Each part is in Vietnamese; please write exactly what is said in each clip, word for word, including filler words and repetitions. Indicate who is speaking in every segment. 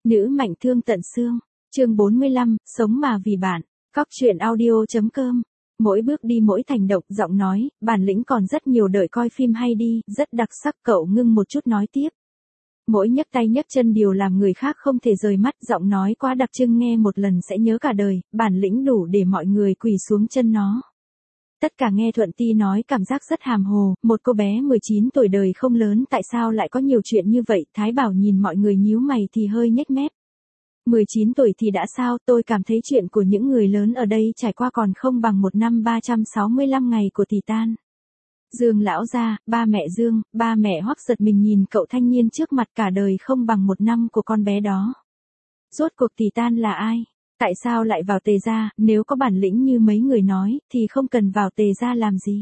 Speaker 1: Nữ mạnh thương tận xương. Chương bốn mươi lăm, sống mà vì bạn. Cóc truyện audio.com. Mỗi bước đi mỗi thành động, giọng nói, bản lĩnh còn rất nhiều, đợi coi phim hay đi, rất đặc sắc. Cậu ngưng một chút nói tiếp. Mỗi nhấc tay nhấc chân điều làm người khác không thể rời mắt, giọng nói quá đặc trưng nghe một lần sẽ nhớ cả đời, bản lĩnh đủ để mọi người quỳ xuống chân nó. Tất cả nghe Thuận Ti nói cảm giác rất hàm hồ, một cô bé mười chín tuổi đời không lớn tại sao lại có nhiều chuyện như vậy. Thái Bảo nhìn mọi người nhíu mày thì hơi nhếch mép. mười chín tuổi thì đã sao, tôi cảm thấy chuyện của những người lớn ở đây trải qua còn không bằng một năm ba trăm sáu mươi lăm ngày của Titan. Dương lão gia, ba mẹ Dương, ba mẹ Hoắc giật mình nhìn cậu thanh niên trước mặt, cả đời không bằng một năm của con bé đó. Rốt cuộc Titan là ai? Tại sao lại vào Tề gia, nếu có bản lĩnh như mấy người nói, thì không cần vào Tề gia làm gì?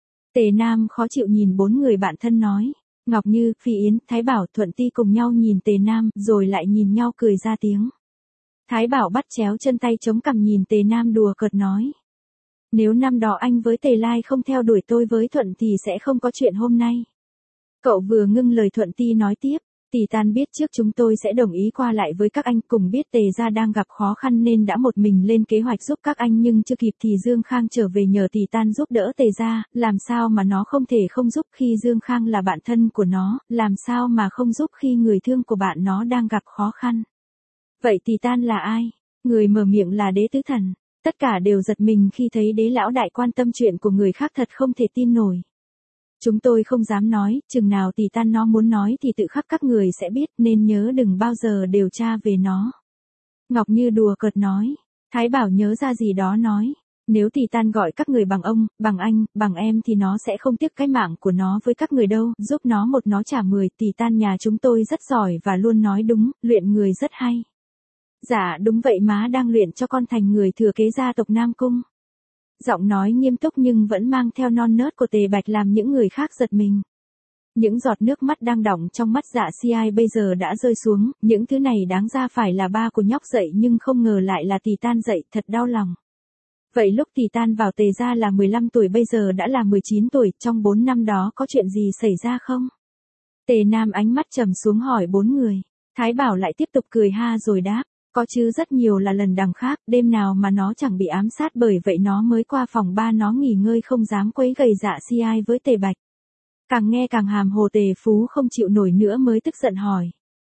Speaker 1: Tề Nam khó chịu nhìn bốn người bạn thân nói. Ngọc Như, Phi Yến, Thái Bảo, Thuận Ti cùng nhau nhìn Tề Nam, rồi lại nhìn nhau cười ra tiếng. Thái Bảo bắt chéo chân tay chống cằm nhìn Tề Nam đùa cợt nói. Nếu năm đó anh với Tề Lai không theo đuổi tôi với Thuận thì sẽ không có chuyện hôm nay. Cậu vừa ngưng lời Thuận Ti nói tiếp. Titan biết trước chúng tôi sẽ đồng ý qua lại với các anh, cùng biết Tề gia đang gặp khó khăn nên đã một mình lên kế hoạch giúp các anh, nhưng chưa kịp thì Dương Khang trở về nhờ Titan giúp đỡ Tề gia, làm sao mà nó không thể không giúp khi Dương Khang là bạn thân của nó, làm sao mà không giúp khi người thương của bạn nó đang gặp khó khăn. Vậy Titan là ai? Người mở miệng là Đế Tứ Thần. Tất cả đều giật mình khi thấy Đế lão đại quan tâm chuyện của người khác, thật không thể tin nổi. Chúng tôi không dám nói, chừng nào Titan nó muốn nói thì tự khắc các người sẽ biết, nên nhớ đừng bao giờ điều tra về nó. Ngọc Như đùa cợt nói. Thái Bảo nhớ ra gì đó nói. Nếu Titan gọi các người bằng ông, bằng anh, bằng em thì nó sẽ không tiếc cái mạng của nó với các người đâu, giúp nó một nó trả mười. Titan nhà chúng tôi rất giỏi và luôn nói đúng, luyện người rất hay. Dạ đúng vậy, má đang luyện cho con thành người thừa kế gia tộc Nam Cung. Giọng nói nghiêm túc nhưng vẫn mang theo non nớt của Tề Bạch làm những người khác giật mình. Những giọt nước mắt đang đọng trong mắt Dạ Si Ai bây giờ đã rơi xuống, những thứ này đáng ra phải là ba của nhóc dậy nhưng không ngờ lại là Titan dậy, thật đau lòng. Vậy lúc Titan vào Tề gia là mười lăm tuổi, bây giờ đã là mười chín tuổi, trong bốn năm đó có chuyện gì xảy ra không? Tề Nam ánh mắt trầm xuống hỏi bốn người. Thái Bảo lại tiếp tục cười ha rồi đáp. Có chứ, rất nhiều là lần đằng khác, đêm nào mà nó chẳng bị ám sát, bởi vậy nó mới qua phòng ba nó nghỉ ngơi, không dám quấy gầy Dạ Si Ai với Tề Bạch. Càng nghe càng hàm hồ, Tề Phú không chịu nổi nữa mới tức giận hỏi.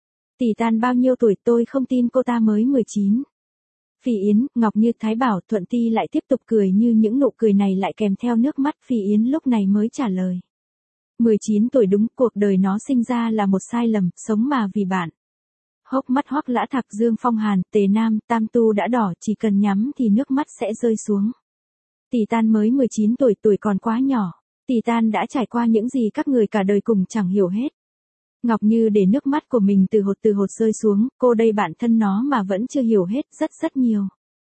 Speaker 1: Titan bao nhiêu tuổi? Tôi không tin cô ta mới mười chín. Phi Yến, Ngọc Như, Thái Bảo, Thuận Ti lại tiếp tục cười, như những nụ cười này lại kèm theo nước mắt. Phi Yến lúc này mới trả lời. mười chín tuổi đúng, cuộc đời nó sinh ra là một sai lầm, sống mà vì bạn. Hốc mắt Hoắc Lã Thạc, Dương Phong Hàn, Tề Nam, Tam Tu đã đỏ, chỉ cần nhắm thì nước mắt sẽ rơi xuống. Titan mới mười chín tuổi, tuổi còn quá nhỏ. Titan đã trải qua những gì các người cả đời cùng chẳng hiểu hết. Ngọc Như để nước mắt của mình từ hột từ hột rơi xuống, cô đây bạn thân nó mà vẫn chưa hiểu hết, rất rất nhiều.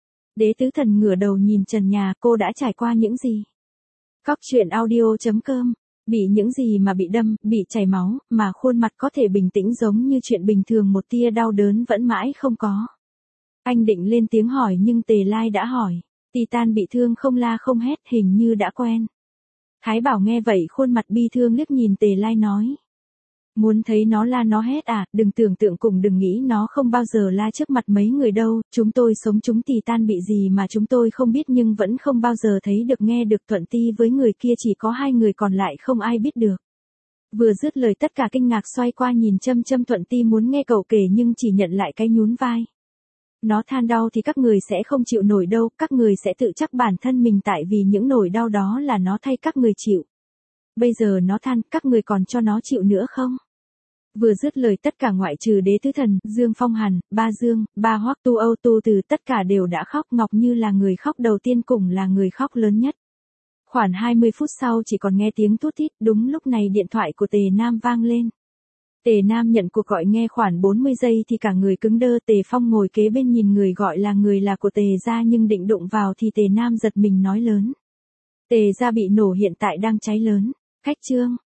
Speaker 1: Đế Tứ Thần ngửa đầu nhìn trần nhà, cô đã trải qua những gì? Cóc truyện audio.com. Bị những gì mà bị đâm, bị chảy máu, mà khuôn mặt có thể bình tĩnh giống như chuyện bình thường, một tia đau đớn vẫn mãi không có. Anh định lên tiếng hỏi nhưng Tề Lai đã hỏi. Titan bị thương không la không hét, hình như đã quen. Thái Bảo nghe vậy khuôn mặt bi thương liếc nhìn Tề Lai nói. Muốn thấy nó la nó hét à, đừng tưởng tượng, cùng đừng nghĩ nó không bao giờ la trước mặt mấy người đâu, chúng tôi sống chúng Titan bị gì mà chúng tôi không biết, nhưng vẫn không bao giờ thấy được nghe được. Thuận Ti với người kia chỉ có hai người, còn lại không ai biết được. Vừa dứt lời tất cả kinh ngạc xoay qua nhìn Châm Châm. Thuận Ti muốn nghe cậu kể nhưng chỉ nhận lại cái nhún vai. Nó than đau thì các người sẽ không chịu nổi đâu, các người sẽ tự trách bản thân mình, tại vì những nỗi đau đó là nó thay các người chịu. Bây giờ nó than, các người còn cho nó chịu nữa không? Vừa dứt lời tất cả ngoại trừ Đế Tứ Thần, Dương Phong Hàn, ba Dương, ba Hoắc Tu Âu Tu Từ, tất cả đều đã khóc. Ngọc Như là người khóc đầu tiên, cùng là người khóc lớn nhất. Khoảng hai mươi phút sau chỉ còn nghe tiếng tút tít, đúng lúc này điện thoại của Tề Nam vang lên. Tề Nam nhận cuộc gọi, nghe khoảng bốn mươi giây thì cả người cứng đơ. Tề Phong ngồi kế bên nhìn người gọi là người là của Tề gia, nhưng định đụng vào thì Tề Nam giật mình nói lớn. Tề gia bị nổ, hiện tại đang cháy lớn. Khách Trương.